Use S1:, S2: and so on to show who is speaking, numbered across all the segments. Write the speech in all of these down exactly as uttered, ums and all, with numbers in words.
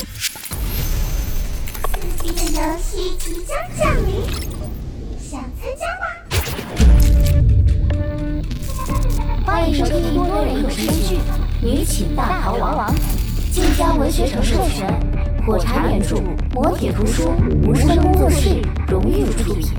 S1: 刺激的游戏即将降临，想参加吗？
S2: 欢迎收听多人有声剧《女寝大逃亡》，晋江文学城授权，火柴原著，磨铁图书，无声工作室荣誉出品。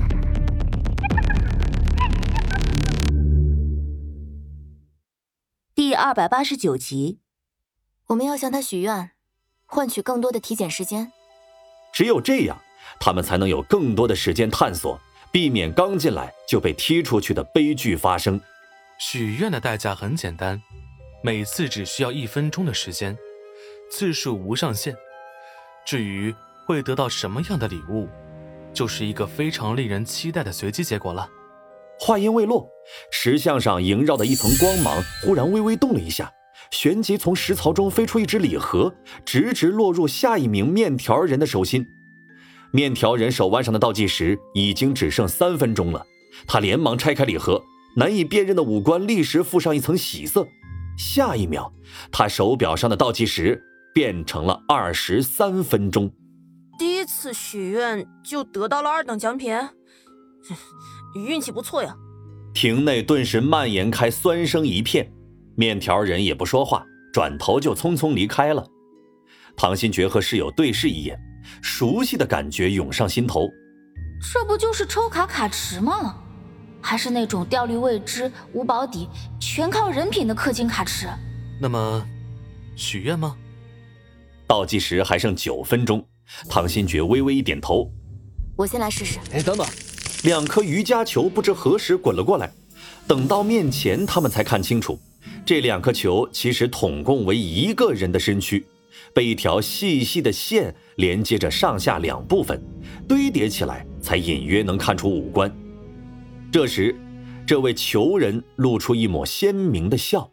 S2: 第二百八十九集，我们要向他许愿，换取更多的体检时间。
S3: 只有这样，他们才能有更多的时间探索，避免刚进来就被踢出去的悲剧发生。
S4: 许愿的代价很简单，每次只需要一分钟的时间，次数无上限。至于会得到什么样的礼物，就是一个非常令人期待的随机结果了。
S3: 话音未落，石像上萦绕的一层光芒忽然微微动了一下，旋即从石槽中飞出一只礼盒，直直落入下一名面条人的手心。面条人手腕上的倒计时已经只剩三分钟了，他连忙拆开礼盒，难以辨认的五官立时附上一层喜色。下一秒，他手表上的倒计时变成了二十三分钟。
S5: 第一次许愿就得到了二等奖品，运气不错呀。
S3: 庭内顿时蔓延开酸声一片，面条人也不说话，转头就匆匆离开了。唐新觉和室友对视一眼，熟悉的感觉涌上心头。
S2: 这不就是抽卡卡池吗？还是那种掉率未知、无保底、全靠人品的氪金卡池？
S4: 那么，许愿吗？
S3: 倒计时还剩九分钟，唐新觉微微一点头。
S2: 我先来试试。
S6: 哎，等等！
S3: 两颗瑜伽球不知何时滚了过来，等到面前，他们才看清楚，这两颗球其实统共为一个人的身躯，被一条细细的线连接着上下两部分，堆叠起来才隐约能看出五官。这时，这位球人露出一抹鲜明的笑。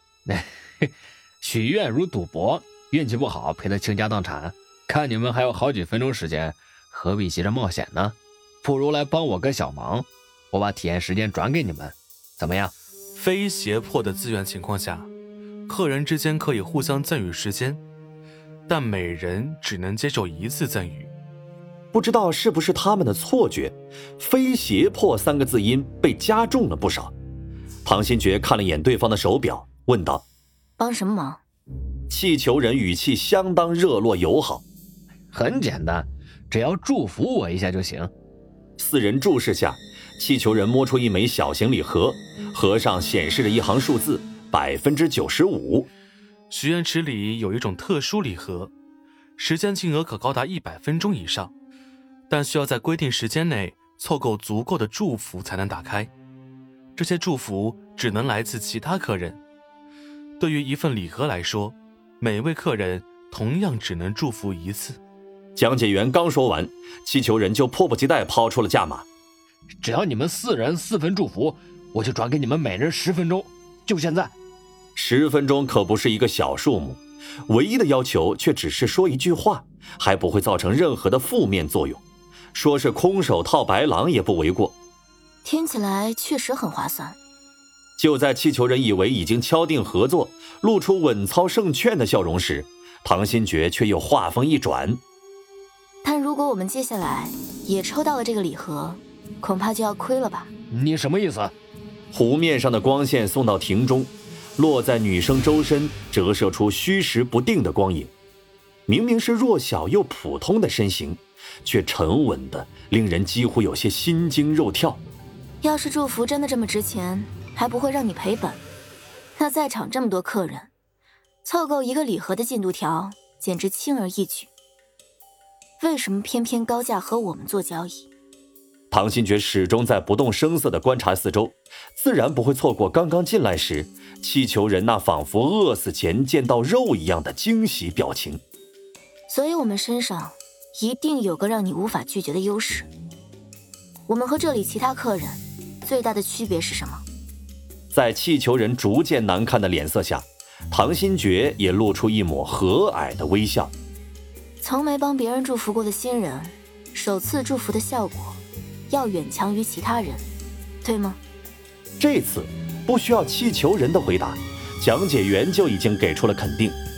S6: 许愿如赌博，运气不好赔得倾家荡产，看你们还有好几分钟时间，何必急着冒险呢？不如来帮我个小忙，我把体验时间转给你们，怎么样？
S4: 非胁迫的自愿情况下，客人之间可以互相赠予时间，但每人只能接受一次赠予。
S3: 不知道是不是他们的错觉，非胁迫三个字音被加重了不少。唐新觉看了眼对方的手表，问道：
S2: 帮什么忙？
S3: 气球人语气相当热络友好。
S6: 很简单，只要祝福我一下就行。
S3: 四人注视下，气球人摸出一枚小型礼盒，盒上显示着一行数字百分之九十五。
S4: 许愿池里有一种特殊礼盒，时间金额可高达一百分钟以上，但需要在规定时间内凑够足够的祝福才能打开。这些祝福只能来自其他客人。对于一份礼盒来说，每位客人同样只能祝福一次。
S3: 讲解员刚说完，气球人就迫不及待抛出了价码。
S6: 只要你们四人四分祝福，我就转给你们每人十分钟，就现在。
S3: 十分钟可不是一个小数目，唯一的要求却只是说一句话，还不会造成任何的负面作用，说是空手套白狼也不为过。
S2: 听起来确实很划算。
S3: 就在气球人以为已经敲定合作，露出稳操胜券的笑容时，唐新觉却又话锋一转。
S2: 但如果我们接下来也抽到了这个礼盒，恐怕就要亏了吧？
S6: 你什么意思？
S3: 湖面上的光线送到庭中，落在女生周身，折射出虚实不定的光影。明明是弱小又普通的身形，却沉稳的令人几乎有些心惊肉跳。
S2: 要是祝福真的这么值钱，还不会让你赔本。那在场这么多客人，凑够一个礼盒的进度条，简直轻而易举。为什么偏偏高价和我们做交易？
S3: 唐新觉始终在不动声色地观察四周，自然不会错过刚刚进来时气球人那仿佛饿死前见到肉一样的惊喜表情。
S2: 所以我们身上一定有个让你无法拒绝的优势。我们和这里其他客人最大的区别是什么？
S3: 在气球人逐渐难看的脸色下，唐新觉也露出一抹和蔼的微笑。
S2: 从没帮别人祝福过的新人，首次祝福的效果要远强于其他人，对吗？
S3: 这次不需要气球人的回答，讲解员就已经给出了肯定。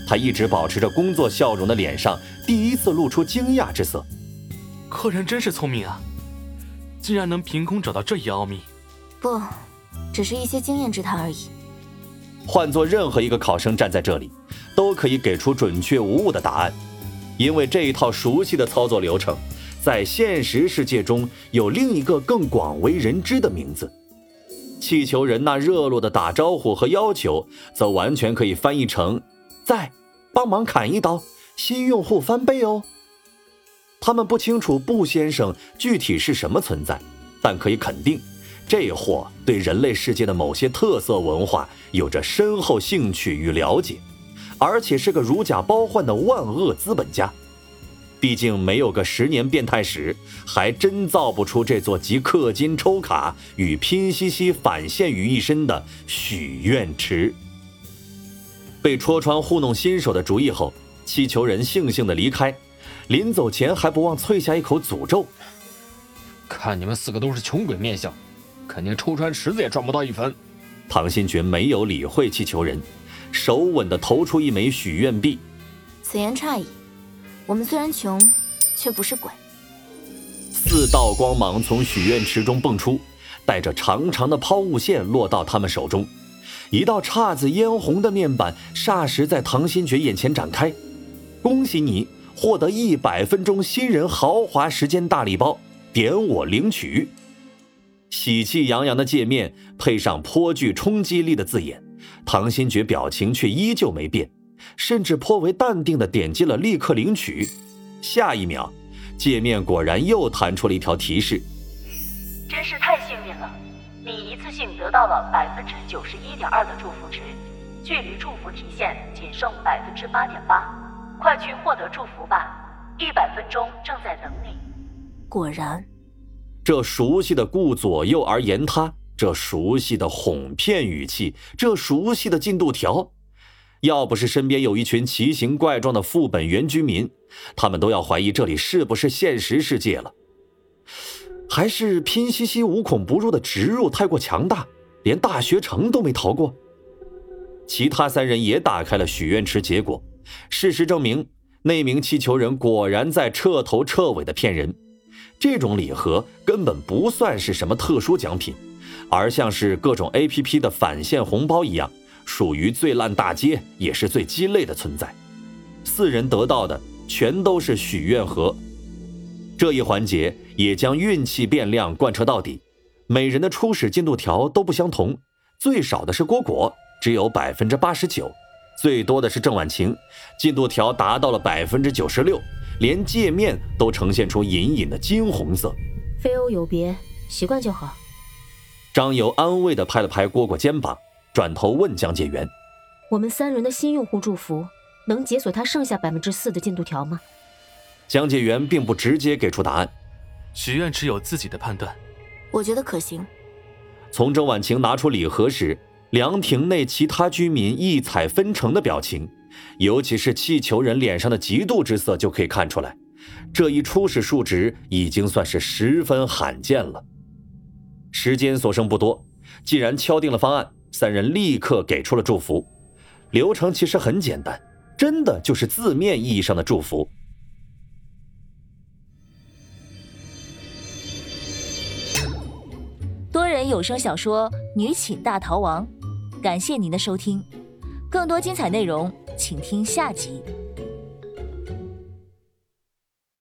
S3: 他一直保持着工作笑容的脸上第一次露出惊讶之色。
S4: 客人真是聪明啊，竟然能凭空找到这一奥秘。
S2: 不，只是一些经验之谈而已。
S3: 换做任何一个考生站在这里，都可以给出准确无误的答案，因为这一套熟悉的操作流程，在现实世界中有另一个更广为人知的名字。气球人那热络的打招呼和要求，则完全可以翻译成在帮忙砍一刀，新用户翻倍哦。他们不清楚布先生具体是什么存在，但可以肯定，这货对人类世界的某些特色文化有着深厚兴趣与了解，而且是个如假包换的万恶资本家。毕竟没有个十年变态史，还真造不出这座集氪金抽卡与拼夕夕返现于一身的许愿池。被戳穿糊弄新手的主意后，气球人悻悻地离开，临走前还不忘啐下一口诅咒：
S6: 看你们四个都是穷鬼面相，肯定抽穿池子也赚不到一分。
S3: 唐新觉没有理会气球人，手稳地投出一枚许愿币。
S2: 此言差矣，我们虽然穷，却不是鬼。
S3: 四道光芒从许愿池中迸出，带着长长的抛物线落到他们手中。一道姹紫嫣红的面板霎时在唐新觉眼前展开。恭喜你获得一百分钟新人豪华时间大礼包，点我领取。喜气洋洋的界面配上颇具冲击力的字眼，唐新觉表情却依旧没变，甚至颇为淡定地点击了立刻领取。下一秒，界面果然又弹出了一条提示：
S7: 真是太幸运了，你一次性得到了百分之九十一点二的祝福值，距离祝福提现仅剩百分之八点八，快去获得祝福吧！一百分钟正在等你。
S2: 果然，
S3: 这熟悉的顾左右而言他，这熟悉的哄骗语气，这熟悉的进度条，要不是身边有一群奇形怪状的副本原居民，他们都要怀疑这里是不是现实世界了。还是拼夕夕无孔不入的植入太过强大，连大学城都没逃过。其他三人也打开了许愿池，结果事实证明，那名气球人果然在彻头彻尾的骗人。这种礼盒根本不算是什么特殊奖品，而像是各种 A P P 的返现红包一样，属于最烂大街也是最鸡肋的存在。四人得到的全都是许愿盒。这一环节也将运气变量贯彻到底，每人的初始进度条都不相同，最少的是蝈蝈，只有 百分之八十九， 最多的是郑婉晴，进度条达到了 百分之九十六， 连界面都呈现出隐隐的金红色。
S8: 非欧有别，习惯就好。
S3: 张游安慰地拍了拍蝈蝈肩膀，转头问江介元：
S8: 我们三人的新用户祝福能解锁他剩下 百分之四 的进度条吗？
S3: 江介元并不直接给出答案，
S4: 许愿池有自己的判断。
S2: 我觉得可行。
S3: 从郑婉晴拿出礼盒时，凉亭内其他居民异彩纷呈的表情，尤其是气球人脸上的嫉妒之色就可以看出来，这一初始数值已经算是十分罕见了。时间所剩不多，既然敲定了方案，三人立刻给出了祝福。流程其实很简单，真的就是字面意义上的祝福。
S9: 多人有声小说《女寝大逃亡》，感谢您的收听，更多精彩内容请听下集。